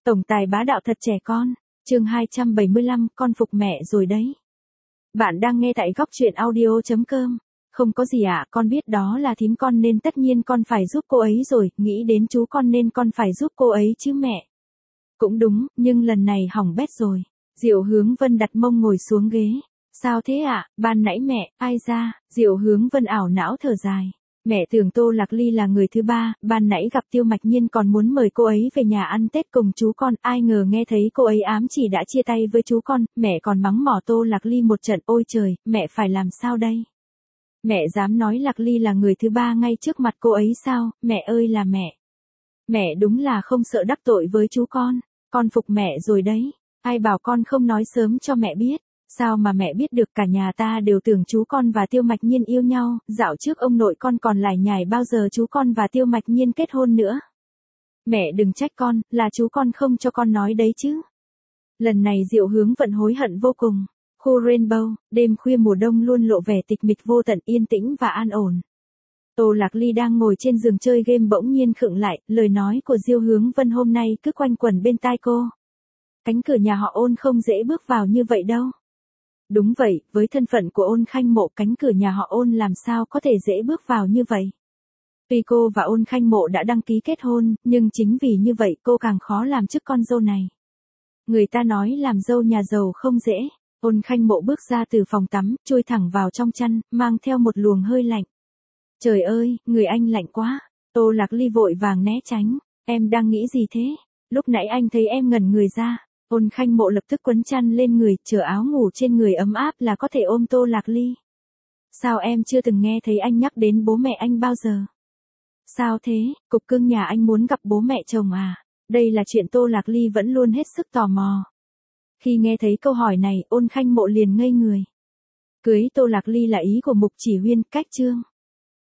Tổng tài bá đạo thật trẻ con. Chương 275, con phục mẹ rồi đấy. Bạn đang nghe tại góc truyện audio.com. Không có gì ạ, con biết đó là thím con nên tất nhiên con phải giúp cô ấy rồi, nghĩ đến chú con nên con phải giúp cô ấy chứ mẹ. Cũng đúng, nhưng lần này hỏng bét rồi. Diệu Hướng Vân đặt mông ngồi xuống ghế. Sao thế ạ, ban nãy mẹ, ai ra, Diệu Hướng Vân ảo não thở dài. Mẹ tưởng Tô Lạc Ly là người thứ ba, ban nãy gặp Tiêu Mạch Nhiên còn muốn mời cô ấy về nhà ăn Tết cùng chú con, ai ngờ nghe thấy cô ấy ám chỉ đã chia tay với chú con, mẹ còn mắng mỏ Tô Lạc Ly một trận, ôi trời, mẹ phải làm sao đây? Mẹ dám nói Lạc Ly là người thứ ba ngay trước mặt cô ấy sao, mẹ ơi là mẹ. Mẹ đúng là không sợ đắc tội với chú con phục mẹ rồi đấy, ai bảo con không nói sớm cho mẹ biết. Sao mà mẹ biết được, cả nhà ta đều tưởng chú con và Tiêu Mạch Nhiên yêu nhau, dạo trước ông nội con còn lải nhải bao giờ chú con và Tiêu Mạch Nhiên kết hôn nữa. Mẹ đừng trách con, là chú con không cho con nói đấy chứ. Lần này Diệu Hướng Vân hối hận vô cùng. Khu Rainbow, đêm khuya mùa đông luôn lộ vẻ tịch mịch vô tận, yên tĩnh và an ổn. Tô Lạc Ly đang ngồi trên giường chơi game bỗng nhiên khựng lại, lời nói của Diệu Hướng Vân hôm nay cứ quanh quẩn bên tai cô. Cánh cửa nhà họ Ôn không dễ bước vào như vậy đâu. Đúng vậy, với thân phận của Ôn Khanh Mộ, cánh cửa nhà họ Ôn làm sao có thể dễ bước vào như vậy. Tuy cô và Ôn Khanh Mộ đã đăng ký kết hôn, nhưng chính vì như vậy cô càng khó làm chức con dâu này. Người ta nói làm dâu nhà giàu không dễ. Ôn Khanh Mộ bước ra từ phòng tắm, chui thẳng vào trong chăn, mang theo một luồng hơi lạnh. Trời ơi, người anh lạnh quá. Tô Lạc Ly vội vàng né tránh. Em đang nghĩ gì thế? Lúc nãy anh thấy em ngẩn người ra. Ôn Khanh Mộ lập tức quấn chăn lên người, chờ áo ngủ trên người ấm áp là có thể ôm Tô Lạc Ly. Sao em chưa từng nghe thấy anh nhắc đến bố mẹ anh bao giờ? Sao thế, cục cưng nhà anh muốn gặp bố mẹ chồng à? Đây là chuyện Tô Lạc Ly vẫn luôn hết sức tò mò. Khi nghe thấy câu hỏi này, Ôn Khanh Mộ liền ngây người. Cưới Tô Lạc Ly là ý của Mục Chỉ Huyên, cách chương.